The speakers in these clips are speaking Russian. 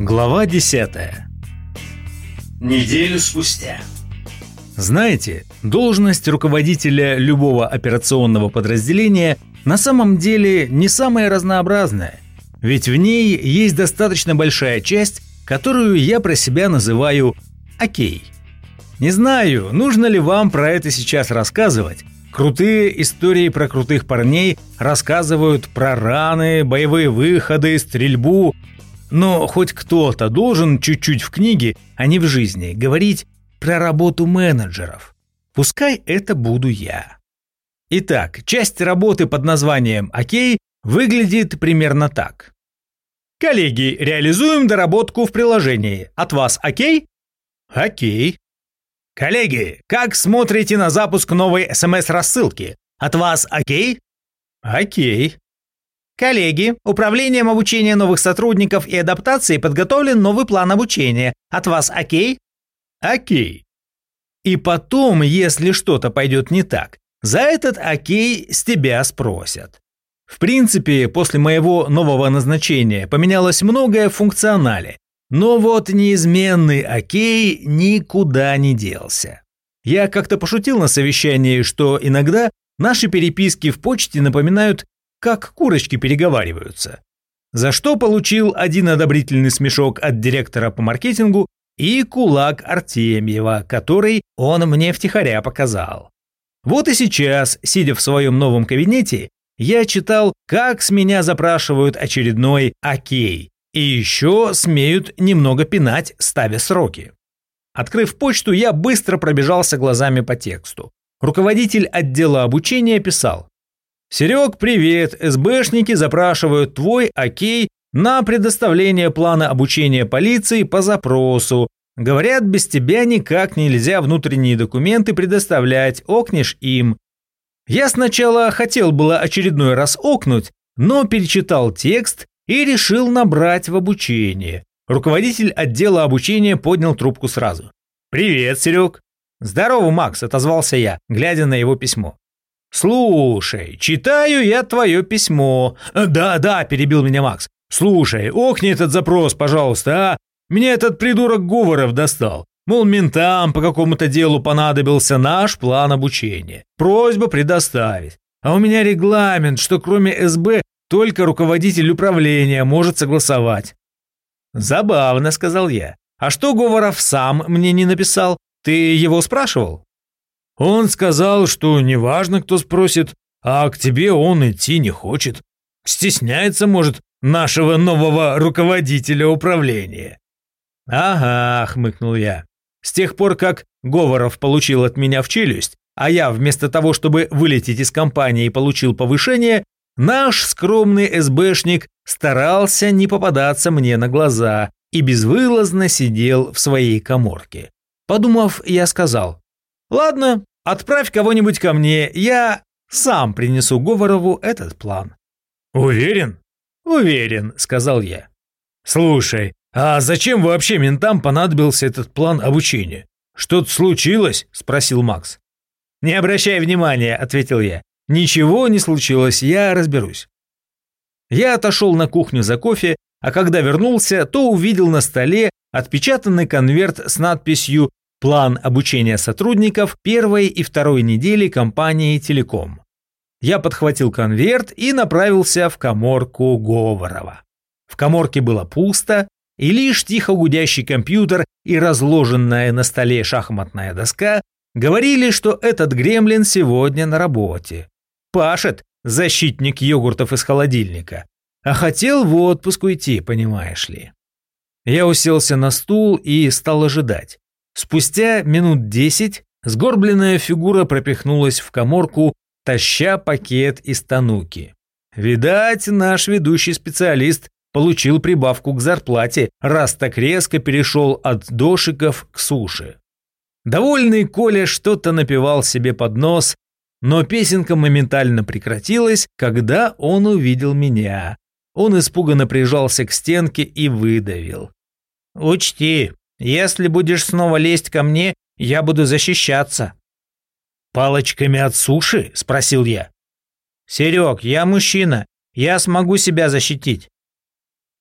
Глава 10. Неделю спустя. Знаете, должность руководителя любого операционного подразделения на самом деле не самая разнообразная, ведь в ней есть достаточно большая часть, которую я про себя называю «окей». Не знаю, нужно ли вам про это сейчас рассказывать. Крутые истории про крутых парней рассказывают про раны, боевые выходы, стрельбу. Но хоть кто-то должен чуть-чуть в книге, а не в жизни, говорить про работу менеджеров. Пускай это буду я. Итак, часть работы под названием «Окей» выглядит примерно так. Коллеги, реализуем доработку в приложении. От вас окей? Окей. Коллеги, как смотрите на запуск новой СМС-рассылки? От вас окей? Окей. Коллеги, управлением обучения новых сотрудников и адаптации подготовлен новый план обучения. От вас окей? Окей. И потом, если что-то пойдет не так, за этот окей с тебя спросят. В принципе, после моего нового назначения поменялось многое в функционале, но вот неизменный окей никуда не делся. Я как-то пошутил на совещании, что иногда наши переписки в почте напоминают, как курочки переговариваются. За что получил один одобрительный смешок от директора по маркетингу и кулак Артемьева, который он мне втихаря показал. Вот и сейчас, сидя в своем новом кабинете, я читал, как с меня запрашивают очередной «окей», и еще смеют немного пинать, ставя сроки. Открыв почту, я быстро пробежался глазами по тексту. Руководитель отдела обучения писал: «Серег, привет, СБшники запрашивают твой окей на предоставление плана обучения полиции по запросу. Говорят, без тебя никак нельзя внутренние документы предоставлять, окнешь им». Я сначала хотел было очередной раз окнуть, но перечитал текст и решил набрать в обучение. Руководитель отдела обучения поднял трубку сразу. «Привет, Серег». «Здорово, Макс», — отозвался я, глядя на его письмо. «Слушай, читаю я твое письмо». «Да», — перебил меня Макс. «Слушай, окни этот запрос, пожалуйста, а? Меня этот придурок Говоров достал. Мол, ментам по какому-то делу понадобился наш план обучения. Просьба предоставить. А у меня регламент, что кроме СБ только руководитель управления может согласовать». «Забавно», — сказал я. «А что Говоров сам мне не написал? Ты его спрашивал?» «Он сказал, что неважно, кто спросит, а к тебе он идти не хочет. Стесняется, может, нашего нового руководителя управления». «Ага», — хмыкнул я. «С тех пор, как Говоров получил от меня в челюсть, а я вместо того, чтобы вылететь из компании, получил повышение, наш скромный СБшник старался не попадаться мне на глаза и безвылазно сидел в своей каморке. Подумав, я сказал: «Ладно, отправь кого-нибудь ко мне, я сам принесу Говорову этот план». «Уверен?» «Уверен», — сказал я. «Слушай, а зачем вообще ментам понадобился этот план обучения? Что-то случилось?» — спросил Макс. «Не обращай внимания», — ответил я. «Ничего не случилось, я разберусь». Я отошел на кухню за кофе, а когда вернулся, то увидел на столе отпечатанный конверт с надписью «План обучения сотрудников первой и второй недели компании «Телеком». Я подхватил конверт и направился в каморку Говорова. В каморке было пусто, и лишь тихо гудящий компьютер и разложенная на столе шахматная доска говорили, что этот гремлин сегодня на работе. Пашет защитник йогуртов из холодильника, а хотел в отпуск уйти, понимаешь ли. Я уселся на стул и стал ожидать. Спустя минут 10 сгорбленная фигура пропихнулась в каморку, таща пакет из тануки. Видать, наш ведущий специалист получил прибавку к зарплате, раз так резко перешел от дошиков к суше. Довольный Коля что-то напевал себе под нос, но песенка моментально прекратилась, когда он увидел меня. Он испуганно прижался к стенке и выдавил: «Учти, если будешь снова лезть ко мне, я буду защищаться». «Палочками от суши?» – спросил я. «Серег, я мужчина, я смогу себя защитить».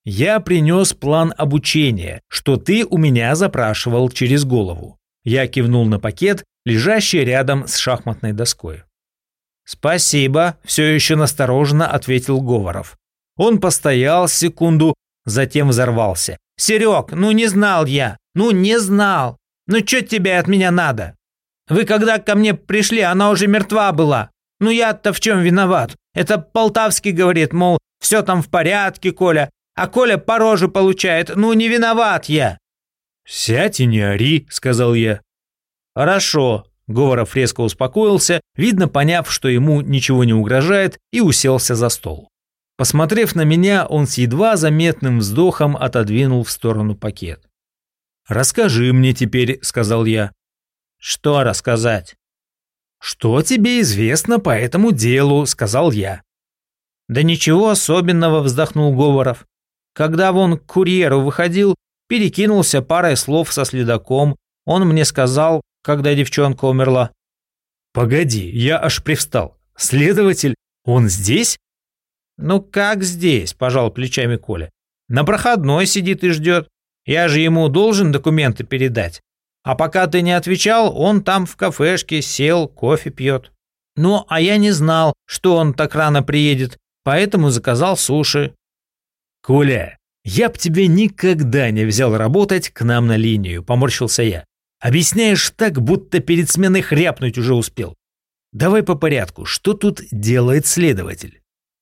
Я принес план обучения, что ты у меня запрашивал через голову. Я кивнул на пакет, лежащий рядом с шахматной доской. «Спасибо», – все еще настороженно ответил Говоров. Он постоял секунду, затем взорвался. «Серег, ну не знал я, ну не знал. Ну что тебе от меня надо? Вы когда ко мне пришли, она уже мертва была. Ну я-то в чем виноват? Это Полтавский говорит, мол, все там в порядке, Коля. А Коля по роже получает, ну не виноват я». «Сядь и не ори», – сказал я. «Хорошо». Говоров резко успокоился, видно, поняв, что ему ничего не угрожает, и уселся за стол. Посмотрев на меня, он с едва заметным вздохом отодвинул в сторону пакет. «Расскажи мне теперь», – сказал я. «Что рассказать?» «Что тебе известно по этому делу?» – сказал я. «Да ничего особенного», – вздохнул Говоров. «Когда вон к курьеру выходил, перекинулся парой слов со следаком. Он мне сказал, когда девчонка умерла». «Погоди, я аж привстал. Следователь, он здесь?» «Ну как здесь?» – пожал плечами Коля. «На проходной сидит и ждет. Я же ему должен документы передать. А пока ты не отвечал, он там в кафешке сел, кофе пьет. Ну, а я не знал, что он так рано приедет, поэтому заказал суши». «Коля, я б тебя никогда не взял работать к нам на линию», – поморщился я. «Объясняешь так, будто перед сменой хряпнуть уже успел. Давай по порядку, что тут делает следователь?»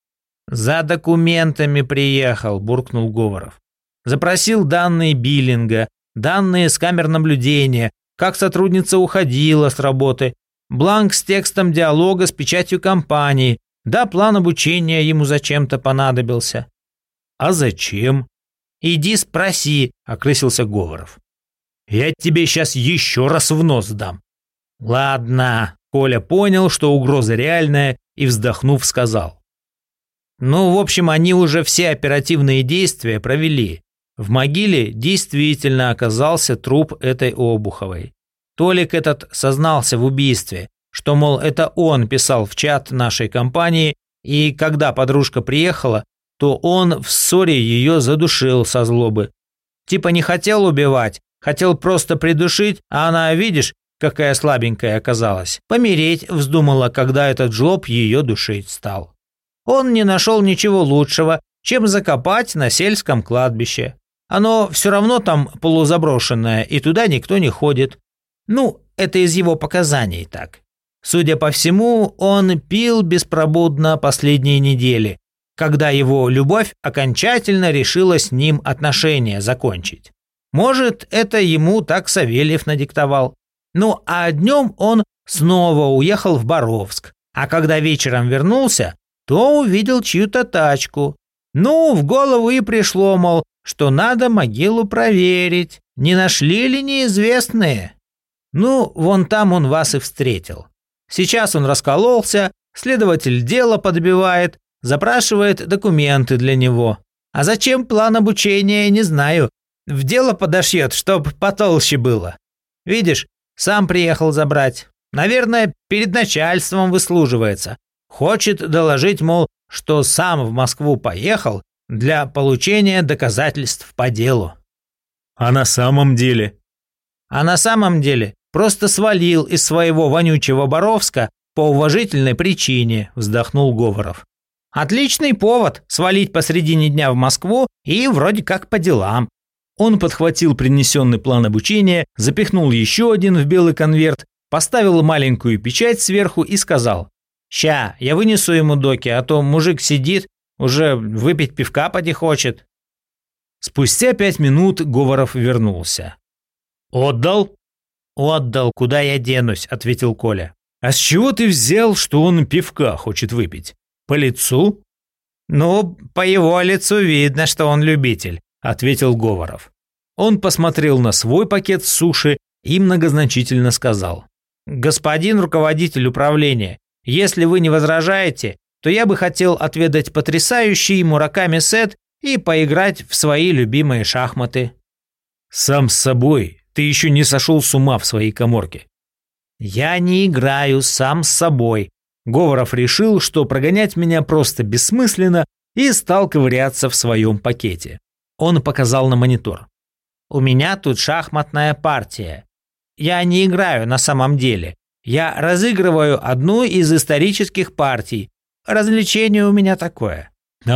«За документами приехал», – буркнул Говоров. «Запросил данные биллинга, данные с камер наблюдения, как сотрудница уходила с работы, бланк с текстом диалога с печатью компании, да план обучения ему зачем-то понадобился». «А зачем?» «Иди спроси», – окрысился Говоров. «Я тебе сейчас еще раз в нос дам». «Ладно», – Коля понял, что угроза реальная, и, вздохнув, сказал. «Ну, в общем, они уже все оперативные действия провели. В могиле действительно оказался труп этой Обуховой. Толик этот сознался в убийстве, что, мол, это он писал в чат нашей компании, и когда подружка приехала, то он в ссоре ее задушил со злобы. Типа не хотел убивать, хотел просто придушить, а она, видишь, какая слабенькая оказалась. Помереть вздумала, когда этот жлоб ее душить стал. Он не нашел ничего лучшего, чем закопать на сельском кладбище. Оно все равно там полузаброшенное, и туда никто не ходит. Ну, это из его показаний так. Судя по всему, он пил беспробудно последние недели, когда его любовь окончательно решила с ним отношения закончить. Может, это ему так Савельев надиктовал. Ну, а днем он снова уехал в Боровск, а когда вечером вернулся, то увидел чью-то тачку. Ну, в голову и пришло, мол, что надо могилу проверить, не нашли ли неизвестные. Ну, вон там он вас и встретил. Сейчас он раскололся, следователь дело подбивает, запрашивает документы для него. А зачем план обучения, не знаю. В дело подошьет, чтоб потолще было. Видишь, сам приехал забрать. Наверное, перед начальством выслуживается. Хочет доложить, мол, что сам в Москву поехал для получения доказательств по делу. А на самом деле? А на самом деле просто свалил из своего вонючего Боровска по уважительной причине, вздохнул Говоров. Отличный повод свалить посредине дня в Москву и вроде как по делам. Он подхватил принесенный план обучения, запихнул еще один в белый конверт, поставил маленькую печать сверху и сказал: «Ща, я вынесу ему доки, а то мужик сидит, уже выпить пивка поди хочет». Спустя 5 минут Говоров вернулся. «Отдал?» «Отдал, куда я денусь», — ответил Коля. «А с чего ты взял, что он пивка хочет выпить? По лицу?» «Ну, по его лицу видно, что он любитель», — ответил Говоров. Он посмотрел на свой пакет с суши и многозначительно сказал: «Господин руководитель управления, если вы не возражаете, то я бы хотел отведать потрясающий Мураками сет и поиграть в свои любимые шахматы». «Сам с собой? Ты еще не сошел с ума в своей каморке?» «Я не играю сам с собой». Говоров решил, что прогонять меня просто бессмысленно, и стал ковыряться в своем пакете. Он показал на монитор. «У меня тут шахматная партия. Я не играю на самом деле. Я разыгрываю одну из исторических партий. Развлечение у меня такое».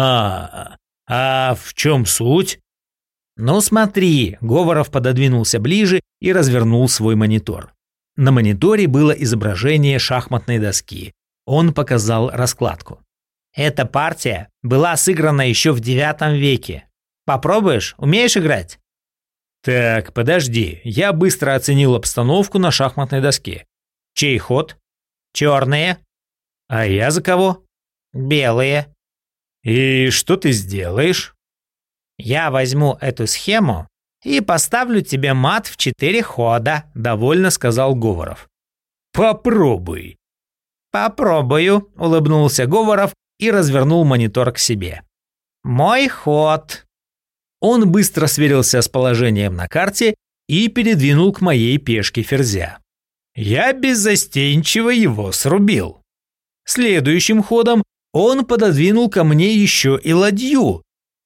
А в чем суть? «Ну смотри», — Говоров пододвинулся ближе и развернул свой монитор. На мониторе было изображение шахматной доски. Он показал раскладку. «Эта партия была сыграна еще в IX веке. Попробуешь? Умеешь играть?» Так, подожди, я быстро оценил обстановку на шахматной доске. Чей ход? «Черные». А я за кого? «Белые». И что ты сделаешь? «Я возьму эту схему и поставлю тебе мат в 4 хода», — довольно сказал Говоров. Попробуй. «Попробую», — улыбнулся Говоров и развернул монитор к себе. «Мой ход». Он быстро сверился с положением на карте и передвинул к моей пешке ферзя. Я беззастенчиво его срубил. Следующим ходом он пододвинул ко мне еще и ладью.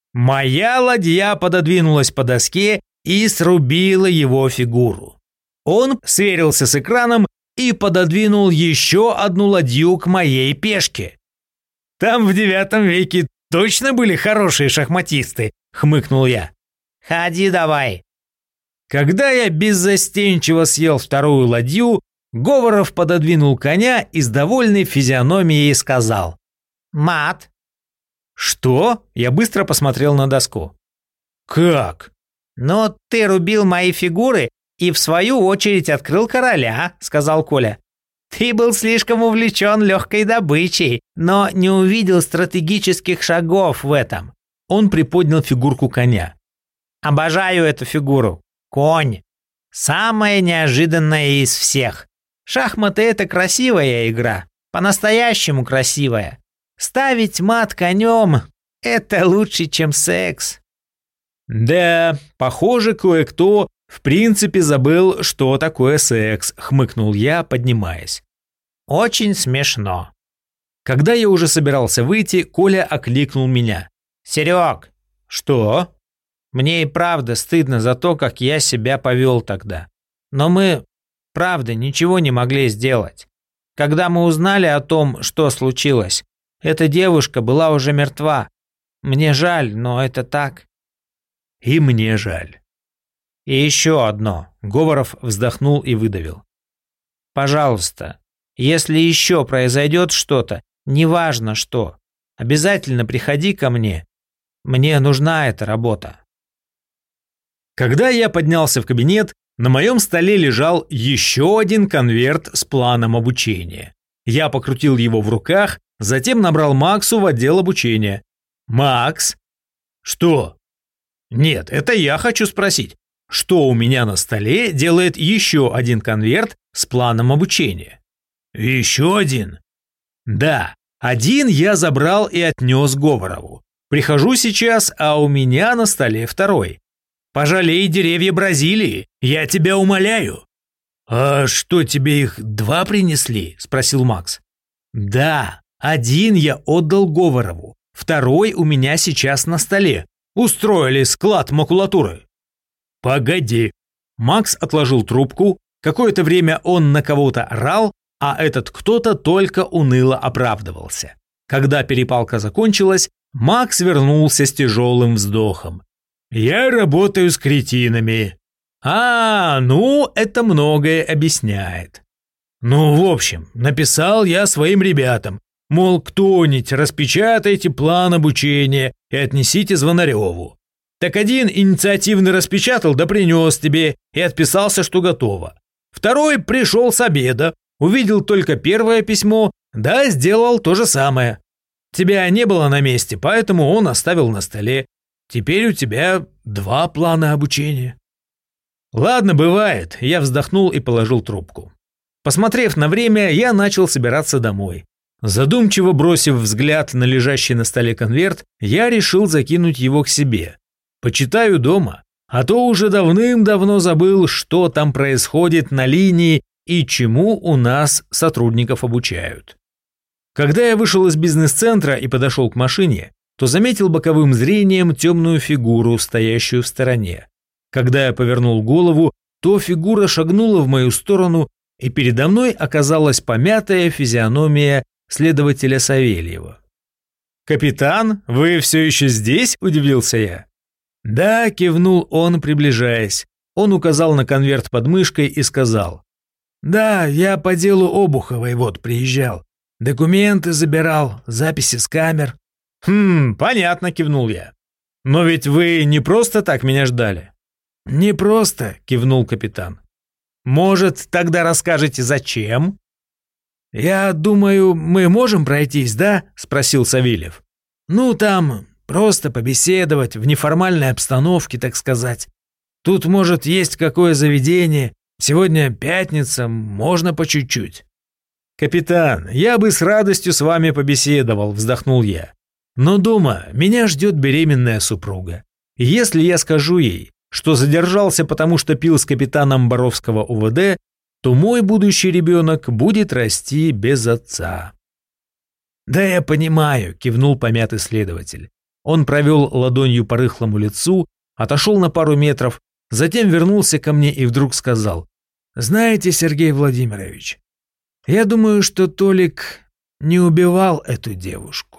Моя ладья пододвинулась по доске и срубила его фигуру. Он сверился с экраном и пододвинул еще одну ладью к моей пешке. Там в IX веке точно были хорошие шахматисты, хмыкнул я. «Ходи давай». Когда я беззастенчиво съел вторую ладью, Говоров пододвинул коня и с довольной физиономией сказал: «Мат». «Что?» Я быстро посмотрел на доску. «Как?» «Ну, ты рубил мои фигуры и в свою очередь открыл короля», — сказал Коля. «Ты был слишком увлечен легкой добычей, но не увидел стратегических шагов в этом». Он приподнял фигурку коня. «Обожаю эту фигуру. Конь. Самая неожиданная из всех. Шахматы — это красивая игра. По-настоящему красивая. Ставить мат конем — это лучше, чем секс». «Да, похоже, кое-кто в принципе забыл, что такое секс», — хмыкнул я, поднимаясь. «Очень смешно». Когда я уже собирался выйти, Коля окликнул меня. «Серег». «Что?» «Мне и правда стыдно за то, как я себя повел тогда. Но мы, правда, ничего не могли сделать. Когда мы узнали о том, что случилось, эта девушка была уже мертва. Мне жаль, но это так». «И мне жаль». «И еще одно», — Говоров вздохнул и выдавил. «Пожалуйста, если еще произойдет что-то, неважно что, обязательно приходи ко мне. Мне нужна эта работа». Когда я поднялся в кабинет, на моем столе лежал еще один конверт с планом обучения. Я покрутил его в руках, затем набрал Максу в отдел обучения. «Макс?» «Что?» «Нет, это я хочу спросить, что у меня на столе делает еще один конверт с планом обучения?» «Еще один?» «Да, один я забрал и отнес Говорову. Прихожу сейчас, а у меня на столе второй. Пожалей деревья Бразилии, я тебя умоляю». «А что, тебе их 2 принесли?» – спросил Макс. «Да, один я отдал Говорову, второй у меня сейчас на столе. Устроили склад макулатуры». «Погоди». Макс отложил трубку, какое-то время он на кого-то орал, а этот кто-то только уныло оправдывался. Когда перепалка закончилась, Макс вернулся с тяжелым вздохом. «Я работаю с кретинами». Ну, это многое объясняет. «Ну, в общем, написал я своим ребятам, мол, кто-нибудь распечатайте план обучения и отнесите Звонареву. Так один инициативно распечатал да принес тебе и отписался, что готово. Второй пришел с обеда, увидел только первое письмо, да сделал то же самое. Тебя не было на месте, поэтому он оставил на столе. Теперь у тебя 2 плана обучения». «Ладно, бывает», — я вздохнул и положил трубку. Посмотрев на время, я начал собираться домой. Задумчиво бросив взгляд на лежащий на столе конверт, я решил закинуть его к себе. Почитаю дома, а то уже давным-давно забыл, что там происходит на линии и чему у нас сотрудников обучают. Когда я вышел из бизнес-центра и подошел к машине, то заметил боковым зрением темную фигуру, стоящую в стороне. Когда я повернул голову, то фигура шагнула в мою сторону, и передо мной оказалась помятая физиономия следователя Савельева. «Капитан, вы все еще здесь?» – удивился я. «Да», – кивнул он, приближаясь. Он указал на конверт под мышкой и сказал: «Да, я по делу Обуховой вот приезжал. Документы забирал, записи с камер». «Понятно», – кивнул я. «Но ведь вы не просто так меня ждали». «Не просто», – кивнул капитан. «Может, тогда расскажете, зачем?» «Я думаю, мы можем пройтись, да?» – спросил Савельев. «Ну, там просто побеседовать в неформальной обстановке, так сказать. Тут, может, есть какое заведение. Сегодня пятница, можно по чуть-чуть». «Капитан, я бы с радостью с вами побеседовал», – вздохнул я. «Но дома меня ждет беременная супруга. И если я скажу ей, что задержался, потому что пил с капитаном Боровского УВД, то мой будущий ребенок будет расти без отца». «Да я понимаю», – кивнул помятый следователь. Он провел ладонью по рыхлому лицу, отошел на пару метров, затем вернулся ко мне и вдруг сказал: «Знаете, Сергей Владимирович, я думаю, что Толик не убивал эту девушку.